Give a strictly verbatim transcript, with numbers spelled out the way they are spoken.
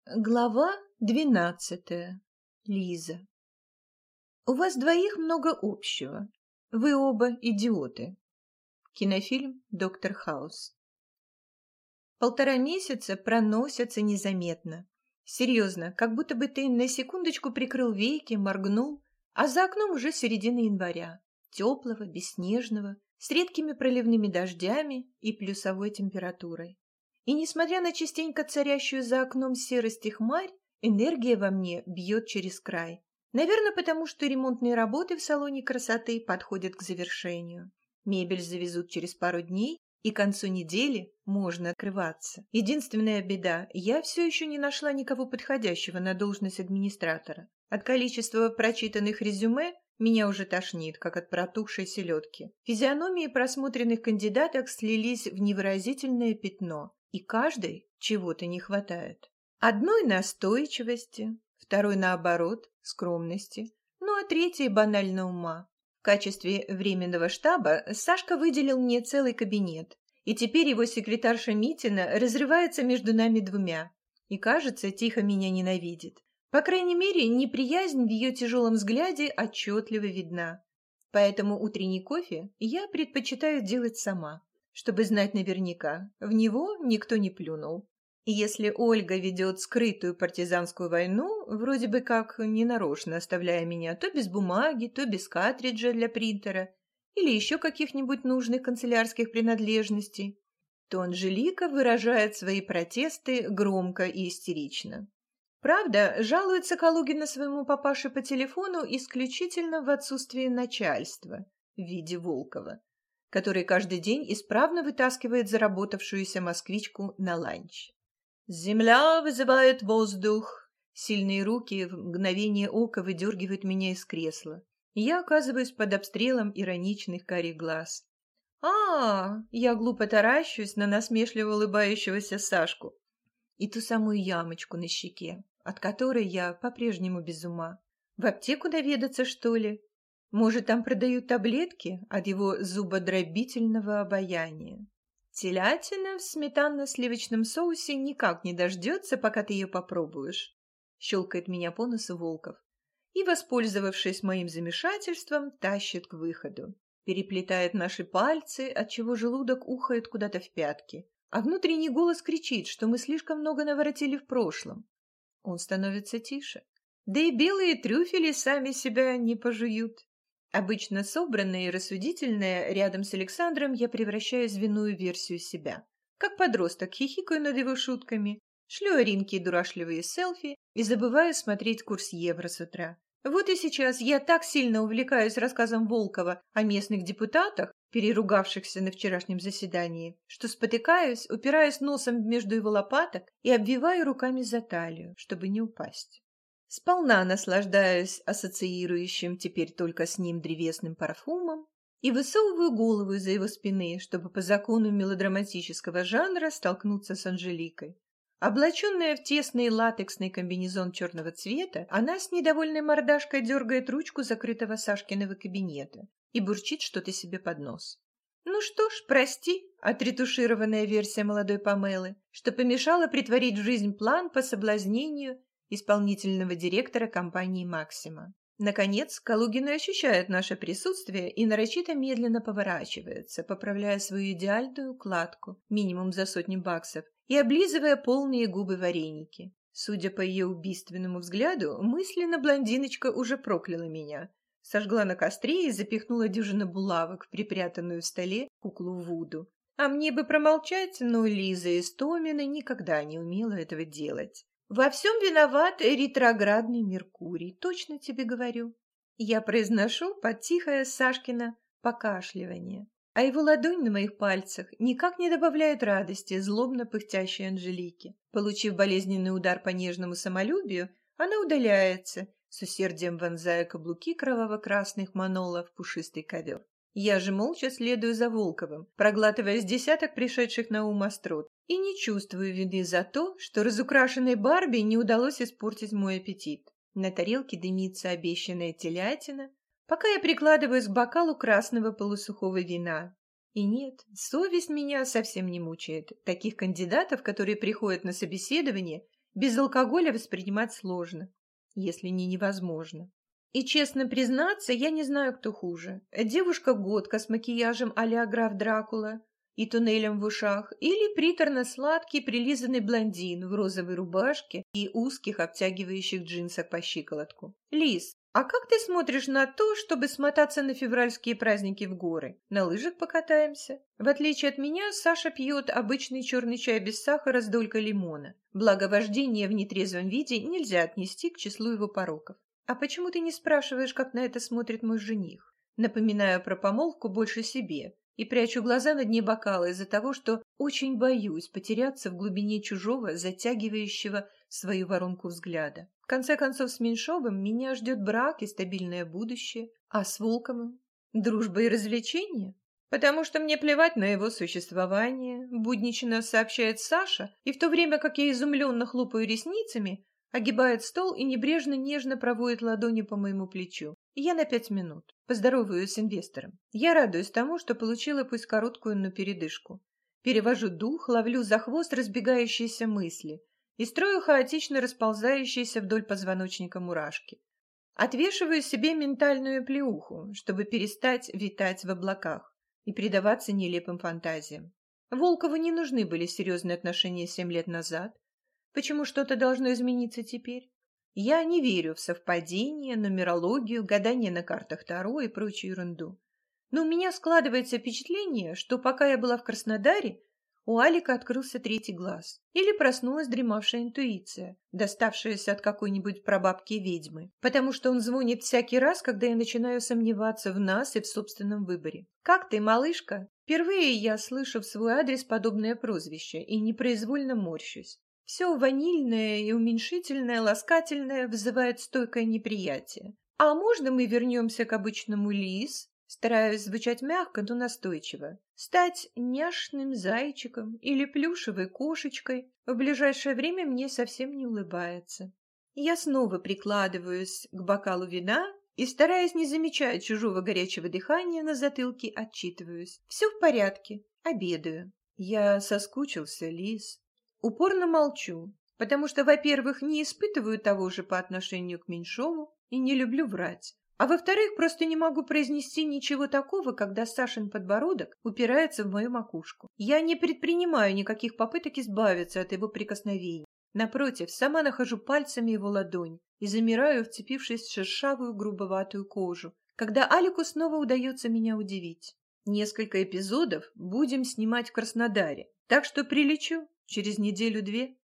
Глава двенадцатая. Лиза. У вас двоих много общего. Вы оба идиоты. Кинофильм «Доктор Хаус». Полтора месяца проносятся незаметно. Серьезно, как будто бы ты на секундочку прикрыл веки, моргнул, а за окном уже середина января. Теплого, бесснежного, с редкими проливными дождями и плюсовой температурой. И несмотря на частенько царящую за окном серость и хмарь, энергия во мне бьет через край. Наверное, потому что ремонтные работы в салоне красоты подходят к завершению. Мебель завезут через пару дней, и к концу недели можно открываться. Единственная беда – я все еще не нашла никого подходящего на должность администратора. От количества прочитанных резюме меня уже тошнит, как от протухшей селедки. Физиономии просмотренных кандидаток слились в невыразительное пятно. И каждой чего-то не хватает. Одной настойчивости, второй наоборот, скромности, ну а третьей банально ума. В качестве временного штаба Сашка выделил мне целый кабинет, и теперь его секретарша Митина разрывается между нами двумя и, кажется, тихо меня ненавидит. По крайней мере, неприязнь в ее тяжелом взгляде отчетливо видна. Поэтому утренний кофе я предпочитаю делать сама, чтобы знать наверняка, в него никто не плюнул. И если Ольга ведет скрытую партизанскую войну, вроде бы как ненарочно оставляя меня то без бумаги, то без картриджа для принтера или еще каких-нибудь нужных канцелярских принадлежностей, то Анжелика выражает свои протесты громко и истерично. Правда, жалуется Калугина своему папаше по телефону исключительно в отсутствии начальства в виде Волкова, который каждый день исправно вытаскивает заработавшуюся москвичку на ланч. «Земля вызывает воздух!» Сильные руки в мгновение ока выдергивают меня из кресла. И я оказываюсь под обстрелом ироничных карих глаз. а Я глупо таращусь на насмешливо улыбающегося Сашку и ту самую ямочку на щеке, от которой я по-прежнему без ума. В аптеку наведаться, что ли? Может, там продают таблетки от его зубодробительного обаяния? Телятина в сметанно-сливочном соусе никак не дождется, пока ты ее попробуешь. Щелкает меня по носу Волков. И, воспользовавшись моим замешательством, тащит к выходу. Переплетает наши пальцы, отчего желудок ухает куда-то в пятки. А внутренний голос кричит, что мы слишком много наворотили в прошлом. Он становится тише. Да и белые трюфели сами себя не пожуют. Обычно собранная и рассудительная, рядом с Александром я превращаю в винную версию себя. Как подросток хихикаю над его шутками, шлю Аринке дурашливые селфи и забываю смотреть курс евро с утра. Вот и сейчас я так сильно увлекаюсь рассказом Волкова о местных депутатах, переругавшихся на вчерашнем заседании, что спотыкаюсь, упираясь носом между его лопаток и обвиваю руками за талию, чтобы не упасть. Сполна наслаждаюсь ассоциирующим теперь только с ним древесным парфумом и высовываю голову из-за его спины, чтобы по закону мелодраматического жанра столкнуться с Анжеликой. Облаченная в тесный латексный комбинезон черного цвета, она с недовольной мордашкой дергает ручку закрытого Сашкиного кабинета и бурчит что-то себе под нос. Ну что ж, прости, отретушированная версия молодой Памелы, что помешала притворить в жизнь план по соблазнению исполнительного директора компании «Максима». Наконец, Калугин ощущает наше присутствие и нарочито медленно поворачивается, поправляя свою идеальную укладку, минимум за сотню баксов, и облизывая полные губы вареники. Судя по ее убийственному взгляду, мысленно блондиночка уже прокляла меня, сожгла на костре и запихнула дюжину булавок в припрятанную в столе куклу Вуду. А мне бы промолчать, но Лиза Истомина никогда не умела этого делать. Во всем виноват ретроградный Меркурий, точно тебе говорю. Я произношу под тихое Сашкино покашливание, а его ладонь на моих пальцах никак не добавляет радости злобно пыхтящей Анжелике. Получив болезненный удар по нежному самолюбию, она удаляется, с усердием вонзая каблуки кроваво-красных манолов в пушистый ковер. Я же молча следую за Волковым, проглатывая с десяток пришедших на ум острот, и не чувствую вины за то, что разукрашенной Барби не удалось испортить мой аппетит. На тарелке дымится обещанная телятина, пока я прикладываюсь к бокалу красного полусухого вина. И нет, совесть меня совсем не мучает. Таких кандидатов, которые приходят на собеседование, без алкоголя воспринимать сложно, если не невозможно. И, честно признаться, я не знаю, кто хуже. Девушка-годка с макияжем а-ля граф Дракула и туннелем в ушах, или приторно-сладкий прилизанный блондин в розовой рубашке и узких обтягивающих джинсах по щиколотку. Лиз, а как ты смотришь на то, чтобы смотаться на февральские праздники в горы? На лыжах покатаемся? В отличие от меня, Саша пьет обычный черный чай без сахара с долькой лимона. Благо, вождение в нетрезвом виде нельзя отнести к числу его пороков. А почему ты не спрашиваешь, как на это смотрит мой жених? Напоминаю про помолвку больше себе и прячу глаза на дне бокала из-за того, что очень боюсь потеряться в глубине чужого, затягивающего свою воронку взгляда. В конце концов, с Меньшовым меня ждет брак и стабильное будущее, а с Волковым – дружба и развлечения. Потому что мне плевать на его существование, буднично сообщает Саша, и в то время как я изумленно хлопаю ресницами, огибает стол и небрежно-нежно проводит ладонью по моему плечу. Я на пять минут. Поздороваюсь с инвестором. Я радуюсь тому, что получила пусть короткую, но передышку. Перевожу дух, ловлю за хвост разбегающиеся мысли и строю хаотично расползающиеся вдоль позвоночника мурашки. Отвешиваю себе ментальную плеуху, чтобы перестать витать в облаках и предаваться нелепым фантазиям. Волкову не нужны были серьезные отношения семь лет назад. Почему что-то должно измениться теперь? Я не верю в совпадения, нумерологию, гадание на картах Таро и прочую ерунду. Но у меня складывается впечатление, что пока я была в Краснодаре, у Алика открылся третий глаз. Или проснулась дремавшая интуиция, доставшаяся от какой-нибудь прабабки-ведьмы. Потому что он звонит всякий раз, когда я начинаю сомневаться в нас и в собственном выборе. «Как ты, малышка?» Впервые я слышу в свой адрес подобное прозвище и непроизвольно морщусь. Все ванильное и уменьшительное, ласкательное вызывает стойкое неприятие. «А можно мы вернемся к обычному Лиз?» Стараюсь звучать мягко, но настойчиво. Стать няшным зайчиком или плюшевой кошечкой в ближайшее время мне совсем не улыбается. Я снова прикладываюсь к бокалу вина и, стараясь не замечать чужого горячего дыхания на затылке, отчитываюсь. Все в порядке, обедаю. Я соскучился, Лиз. Упорно молчу, потому что, во-первых, не испытываю того же по отношению к Меньшову и не люблю врать. А во-вторых, просто не могу произнести ничего такого, когда Сашин подбородок упирается в мою макушку. Я не предпринимаю никаких попыток избавиться от его прикосновений. Напротив, сама нахожу пальцами его ладонь и замираю, вцепившись в шершавую грубоватую кожу, когда Алику снова удается меня удивить. Несколько эпизодов будем снимать в Краснодаре, так что прилечу через неделю-две.